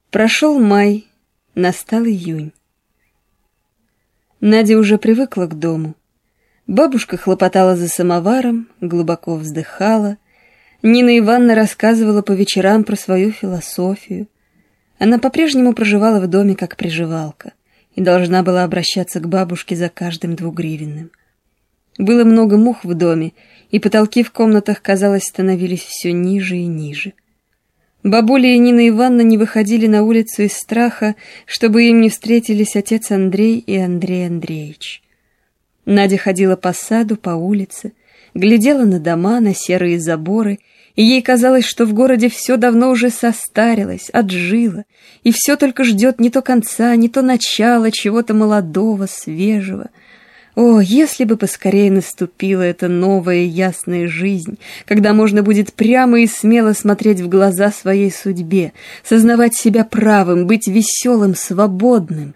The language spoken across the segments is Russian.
Прошел май, настал июнь. Надя уже привыкла к дому. Бабушка хлопотала за самоваром, глубоко вздыхала. Нина Ивановна рассказывала по вечерам про свою философию. Она по-прежнему проживала в доме как приживалка и должна была обращаться к бабушке за каждым 2-гривенным. Было много мух в доме, и потолки в комнатах, казалось, становились все ниже и ниже. Бабуля и Нина Ивановна не выходили на улицу из страха, чтобы им не встретились отец Андрей и Андрей Андреевич. Надя ходила по саду, по улице, глядела на дома, на серые заборы, и ей казалось, что в городе все давно уже состарилось, отжило, и все только ждет не то конца, не то начала чего-то молодого, свежего. О, если бы поскорее наступила эта новая ясная жизнь, когда можно будет прямо и смело смотреть в глаза своей судьбе, сознавать себя правым, быть веселым, свободным.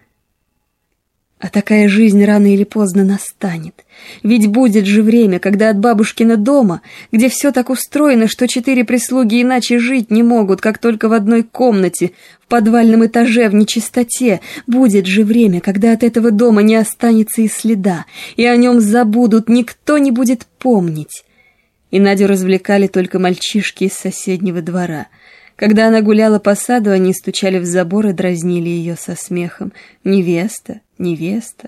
А такая жизнь рано или поздно настанет. Ведь будет же время, когда от бабушкина дома, где все так устроено, что 4 прислуги иначе жить не могут, как только в одной комнате, в подвальном этаже, в нечистоте, будет же время, когда от этого дома не останется и следа, и о нем забудут, никто не будет помнить. И Надю развлекали только мальчишки из соседнего двора. Когда она гуляла по саду, они стучали в забор и дразнили ее со смехом. «Невеста, невеста».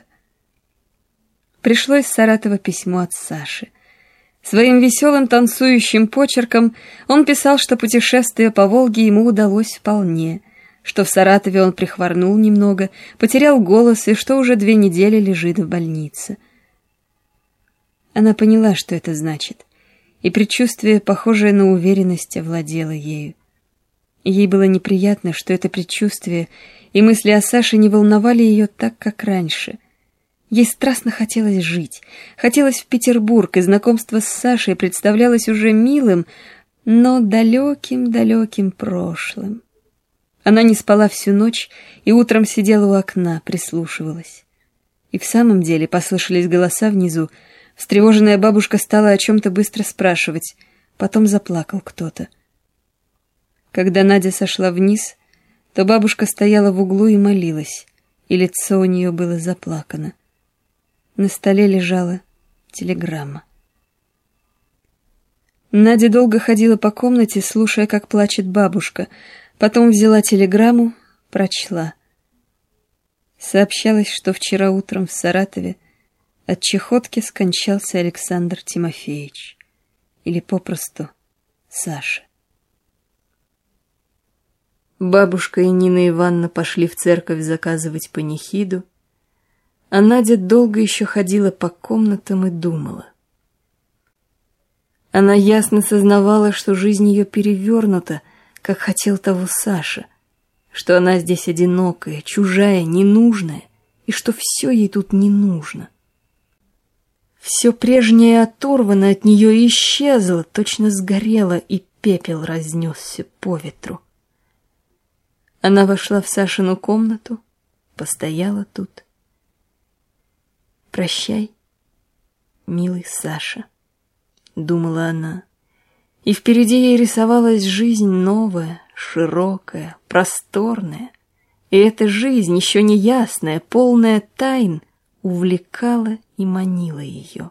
Пришло из Саратова письмо от Саши. Своим веселым танцующим почерком он писал, что путешествие по Волге ему удалось вполне, что в Саратове он прихворнул немного, потерял голос и что уже 2 недели лежит в больнице. Она поняла, что это значит, и предчувствие, похожее на уверенность, овладело ею. Ей было неприятно, что это предчувствие и мысли о Саше не волновали ее так, как раньше. Ей страстно хотелось жить, хотелось в Петербург, и знакомство с Сашей представлялось уже милым, но далеким-далеким прошлым. Она не спала всю ночь и утром сидела у окна, прислушивалась. И в самом деле послышались голоса внизу. Встревоженная бабушка стала о чем-то быстро спрашивать, потом заплакал кто-то. Когда Надя сошла вниз, то бабушка стояла в углу и молилась, и лицо у нее было заплакано. На столе лежала телеграмма. Надя долго ходила по комнате, слушая, как плачет бабушка, потом взяла телеграмму, прочла. Сообщалось, что вчера утром в Саратове от чехотки скончался Александр Тимофеевич, или попросту Саша. Бабушка и Нина Ивановна пошли в церковь заказывать панихиду, а Надя долго еще ходила по комнатам и думала. Она ясно сознавала, что жизнь ее перевернута, как хотел того Саша, что она здесь одинокая, чужая, ненужная, и что все ей тут не нужно. Все прежнее оторвано от нее и исчезло, точно сгорело, и пепел разнесся по ветру. Она вошла в Сашину комнату, постояла тут. «Прощай, милый Саша», — думала она, и впереди ей рисовалась жизнь новая, широкая, просторная, и эта жизнь, еще неясная, полная тайн, увлекала и манила ее.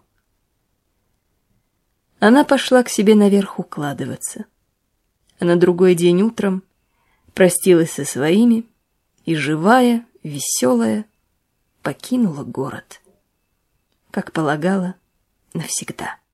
Она пошла к себе наверх укладываться, а на другой день утром простилась со своими и, живая, веселая, покинула город, как полагала, навсегда.